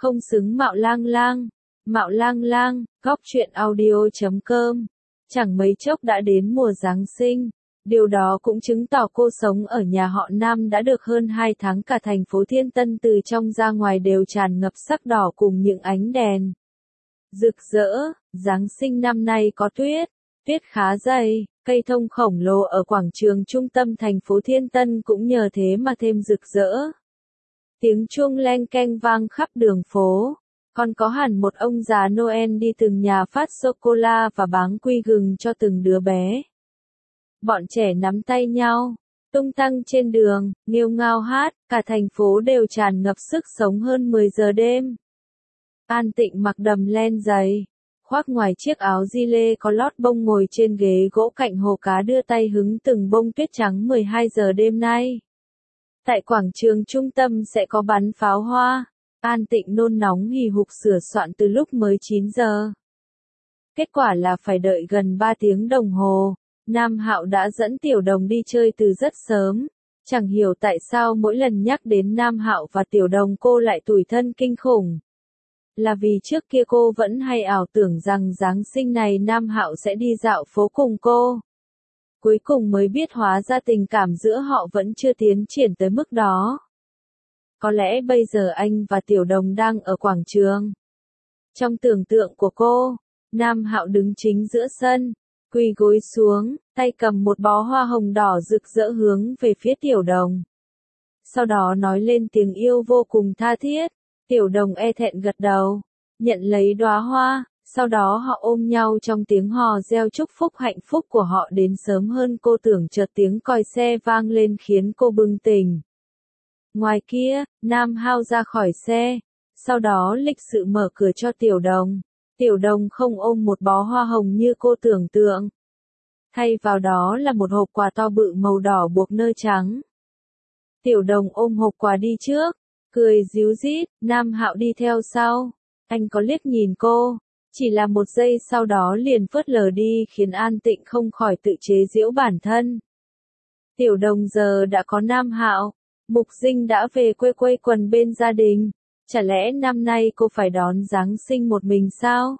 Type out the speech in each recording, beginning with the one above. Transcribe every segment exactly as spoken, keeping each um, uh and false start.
Không xứng Mạo Lang Lang. Mạo Lang Lang, góc truyện audio chấm com. Chẳng mấy chốc đã đến mùa Giáng sinh. Điều đó cũng chứng tỏ cô sống ở nhà họ Nam đã được hơn hai tháng, cả thành phố Thiên Tân từ trong ra ngoài đều tràn ngập sắc đỏ cùng những ánh đèn rực rỡ. Giáng sinh năm nay có tuyết, tuyết khá dày, cây thông khổng lồ ở quảng trường trung tâm thành phố Thiên Tân cũng nhờ thế mà thêm rực rỡ. Tiếng chuông leng keng vang khắp đường phố, còn có hẳn một ông già Noel đi từng nhà phát sô-cô-la và báng quy gừng cho từng đứa bé. Bọn trẻ nắm tay nhau, tung tăng trên đường, nghêu ngao hát, cả thành phố đều tràn ngập sức sống. Hơn mười giờ đêm. An Tịnh mặc đầm len dày, khoác ngoài chiếc áo gi lê có lót bông, ngồi trên ghế gỗ cạnh hồ cá đưa tay hứng từng bông tuyết trắng. mười hai giờ đêm nay, tại quảng trường trung tâm sẽ có bắn pháo hoa. An Tịnh nôn nóng hì hục sửa soạn từ lúc mới chín giờ. Kết quả là phải đợi gần ba tiếng đồng hồ. Nam Hạo đã dẫn Tiểu Đồng đi chơi từ rất sớm. Chẳng hiểu tại sao mỗi lần nhắc đến Nam Hạo và Tiểu Đồng cô lại tủi thân kinh khủng. Là vì trước kia cô vẫn hay ảo tưởng rằng Giáng sinh này Nam Hạo sẽ đi dạo phố cùng cô. Cuối cùng mới biết hóa ra tình cảm giữa họ vẫn chưa tiến triển tới mức đó. Có lẽ bây giờ anh và Tiểu Đồng đang ở quảng trường. Trong tưởng tượng của cô, Nam Hạo đứng chính giữa sân, quỳ gối xuống, tay cầm một bó hoa hồng đỏ rực rỡ hướng về phía Tiểu Đồng. Sau đó nói lên tiếng yêu vô cùng tha thiết. Tiểu Đồng e thẹn gật đầu, nhận lấy đóa hoa, sau đó họ ôm nhau trong tiếng hò reo chúc phúc hạnh phúc của họ đến sớm hơn cô tưởng. Chợt tiếng còi xe vang lên khiến cô bừng tỉnh. Ngoài kia, Nam Hạo ra khỏi xe, sau đó lịch sự mở cửa cho Tiểu Đồng. Tiểu Đồng không ôm một bó hoa hồng như cô tưởng tượng. Thay vào đó là một hộp quà to bự màu đỏ buộc nơ trắng. Tiểu Đồng ôm hộp quà đi trước, cười ríu rít, Nam Hạo đi theo sau. Anh có liếc nhìn cô, chỉ là một giây sau đó liền phớt lờ đi, khiến An Tịnh không khỏi tự chế giễu bản thân. Tiểu Đồng giờ đã có Nam Hạo, Mục Dinh đã về quê quây quần bên gia đình. Chả lẽ năm nay cô phải đón Giáng sinh một mình sao?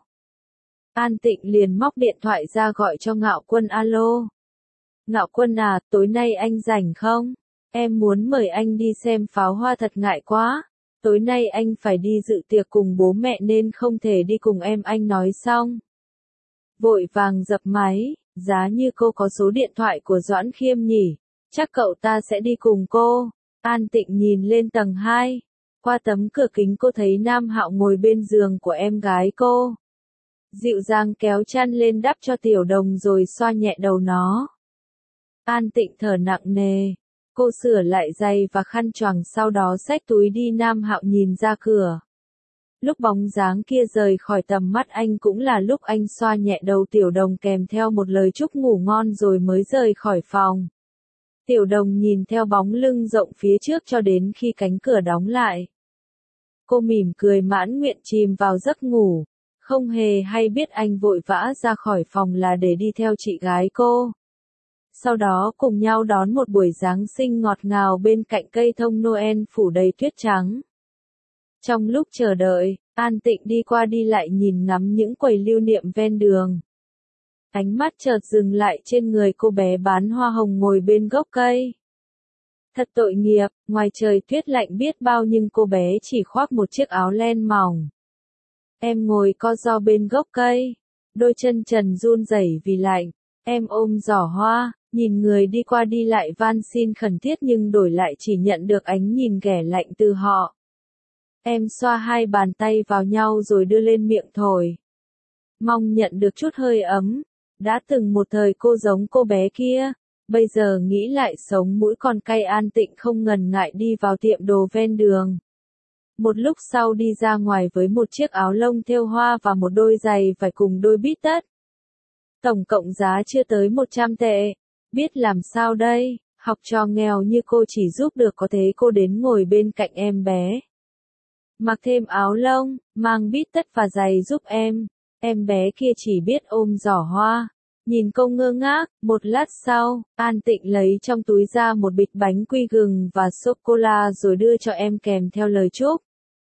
An Tịnh liền móc điện thoại ra gọi cho Ngạo Quân. Alo. Ngạo Quân à, tối nay anh rảnh không? Em muốn mời anh đi xem pháo hoa, thật ngại quá. Tối nay anh phải đi dự tiệc cùng bố mẹ nên không thể đi cùng em. Anh nói xong, vội vàng dập máy. Giá như cô có số điện thoại của Doãn Khiêm nhỉ? Chắc cậu ta sẽ đi cùng cô. An Tịnh nhìn lên tầng hai. Qua tấm cửa kính cô thấy Nam Hạo ngồi bên giường của em gái cô. Dịu dàng kéo chăn lên đắp cho Tiểu Đồng rồi xoa nhẹ đầu nó. An Tịnh thở nặng nề. Cô sửa lại giày và khăn choàng, sau đó xách túi đi. Nam Hạo nhìn ra cửa. Lúc bóng dáng kia rời khỏi tầm mắt anh cũng là lúc anh xoa nhẹ đầu Tiểu Đồng kèm theo một lời chúc ngủ ngon rồi mới rời khỏi phòng. Tiểu Đồng nhìn theo bóng lưng rộng phía trước cho đến khi cánh cửa đóng lại. Cô mỉm cười mãn nguyện chìm vào giấc ngủ, không hề hay biết anh vội vã ra khỏi phòng là để đi theo chị gái cô. Sau đó cùng nhau đón một buổi Giáng sinh ngọt ngào bên cạnh cây thông Noel phủ đầy tuyết trắng. Trong lúc chờ đợi, An Tịnh đi qua đi lại nhìn ngắm những quầy lưu niệm ven đường. Ánh mắt chợt dừng lại trên người cô bé bán hoa hồng ngồi bên gốc cây. Thật tội nghiệp, ngoài trời tuyết lạnh biết bao nhưng cô bé chỉ khoác một chiếc áo len mỏng. Em ngồi co ro bên gốc cây, đôi chân trần run rẩy vì lạnh. Em ôm giỏ hoa, nhìn người đi qua đi lại van xin khẩn thiết nhưng đổi lại chỉ nhận được ánh nhìn ghẻ lạnh từ họ. Em xoa hai bàn tay vào nhau rồi đưa lên miệng thổi. Mong nhận được chút hơi ấm. Đã từng một thời cô giống cô bé kia. Bây giờ nghĩ lại sống mũi còn cay. An Tịnh không ngần ngại đi vào tiệm đồ ven đường. Một lúc sau đi ra ngoài với một chiếc áo lông thêu hoa và một đôi giày vải cùng đôi bít tất. Tổng cộng giá chưa tới một trăm tệ. Biết làm sao đây, học trò nghèo như cô chỉ giúp được có thế cô đến ngồi bên cạnh em bé. Mặc thêm áo lông, mang bít tất và giày giúp em. Em bé kia chỉ biết ôm giỏ hoa. Nhìn cô ngơ ngác, một lát sau, An Tịnh lấy trong túi ra một bịch bánh quy gừng và sô-cô-la rồi đưa cho em kèm theo lời chúc.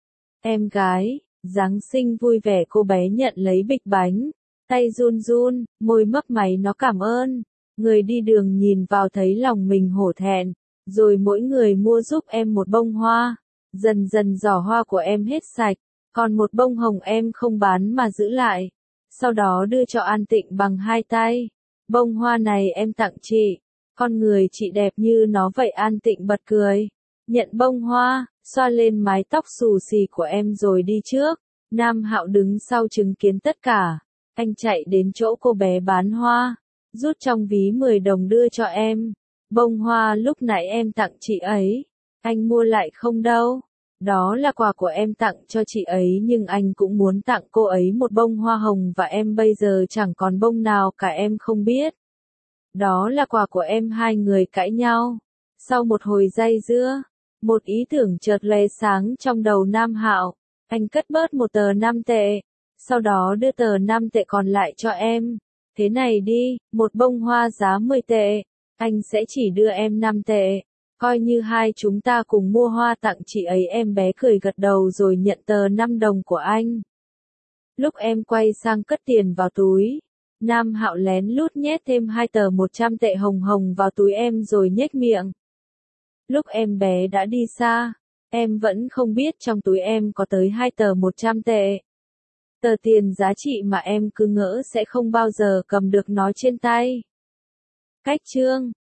Em gái, Giáng sinh vui vẻ, cô bé nhận lấy bịch bánh, tay run run, môi mấp máy nó cảm ơn. Người đi đường nhìn vào thấy lòng mình hổ thẹn, rồi mỗi người mua giúp em một bông hoa. Dần dần giỏ hoa của em hết sạch, còn một bông hồng em không bán mà giữ lại. Sau đó đưa cho An Tịnh bằng hai tay. Bông hoa này em tặng chị, con người chị đẹp như nó vậy. An Tịnh bật cười, nhận bông hoa, xoa lên mái tóc xù xì của em rồi đi trước. Nam Hạo đứng sau chứng kiến tất cả. Anh chạy đến chỗ cô bé bán hoa, rút trong ví mười đồng đưa cho em. Bông hoa lúc nãy em tặng chị ấy, anh mua lại không đâu. Đó là quà của em tặng cho chị ấy, nhưng anh cũng muốn tặng cô ấy một bông hoa hồng và em bây giờ chẳng còn bông nào cả, em không biết. Đó là quà của em. Hai người cãi nhau. Sau một hồi day dưa, một ý tưởng chợt lóe sáng trong đầu Nam Hạo. Anh cất bớt một tờ năm tệ, sau đó đưa tờ năm tệ còn lại cho em. Thế này đi, một bông hoa giá mười tệ, anh sẽ chỉ đưa em năm tệ. Coi như hai chúng ta cùng mua hoa tặng chị ấy. Em bé cười gật đầu rồi nhận tờ năm đồng của anh. Lúc em quay sang cất tiền vào túi, Nam Hạo lén lút nhét thêm hai tờ một trăm tệ hồng hồng vào túi em rồi nhếch miệng. Lúc em bé đã đi xa, em vẫn không biết trong túi em có tới hai tờ một trăm tệ. Tờ tiền giá trị mà em cứ ngỡ sẽ không bao giờ cầm được nó trên tay. Cách chương